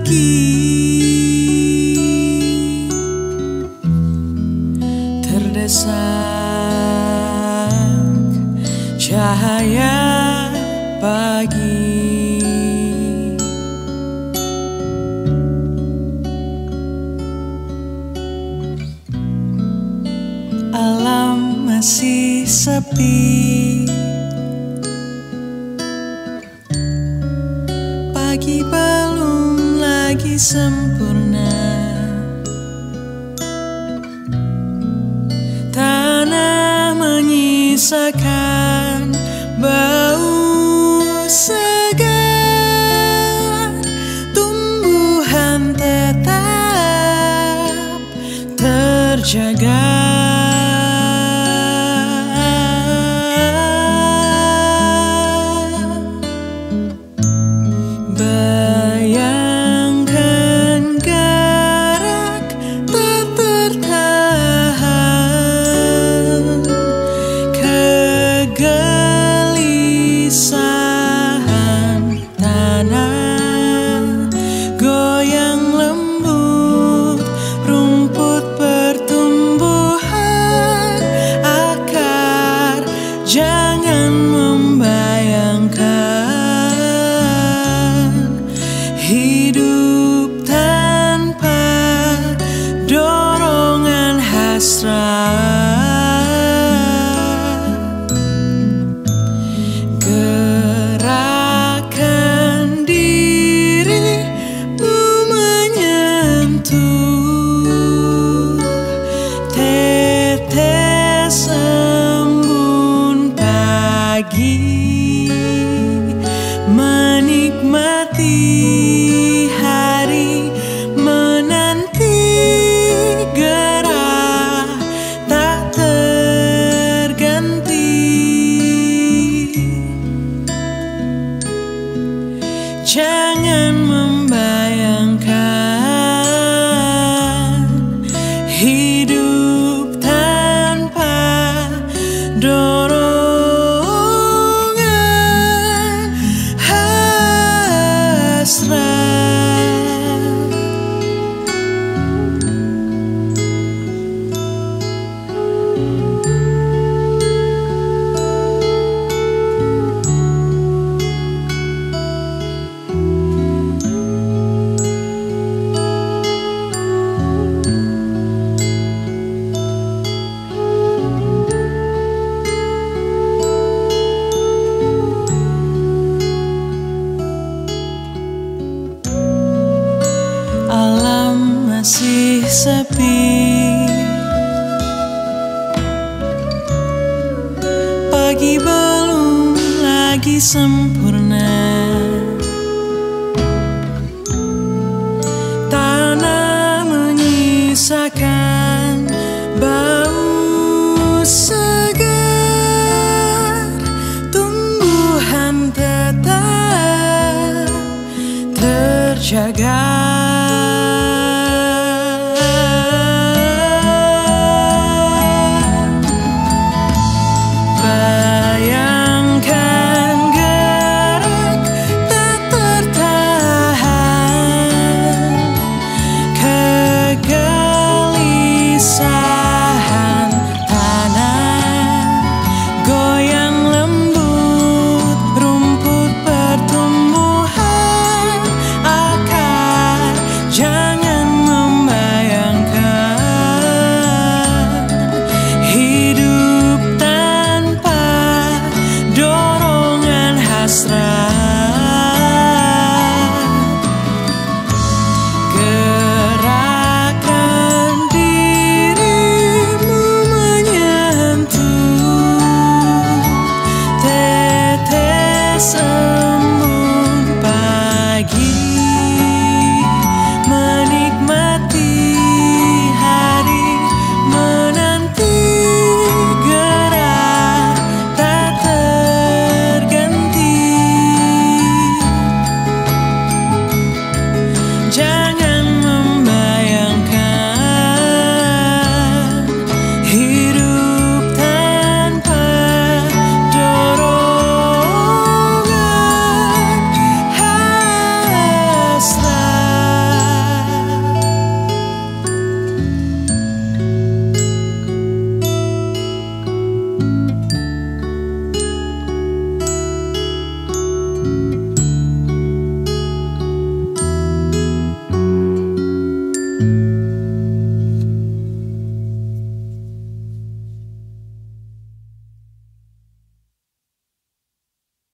terdesak cahaya pagi. Alam masih sepi, pagi belum lagi sempurna. Tanah menyisakan bau segar, tumbuhan tetap terjaga. Bayangkan gerak tak tertahan, kegelisahan tanah goyang lembut, rumput pertumbuhan akar. Jangan membayangkan hidup tanpa dorongan hasrat. Gerakan dirimu menyentuh tetes embun pagi, menikmati hari, menanti gerah tak terganti. Jangan membayangkan hidup tanpa dorongan hasrat. Alam masih sepi, pagi belum lagi sempurna. Tanah menyisakan bau segar, tumbuhan tetap terjaga.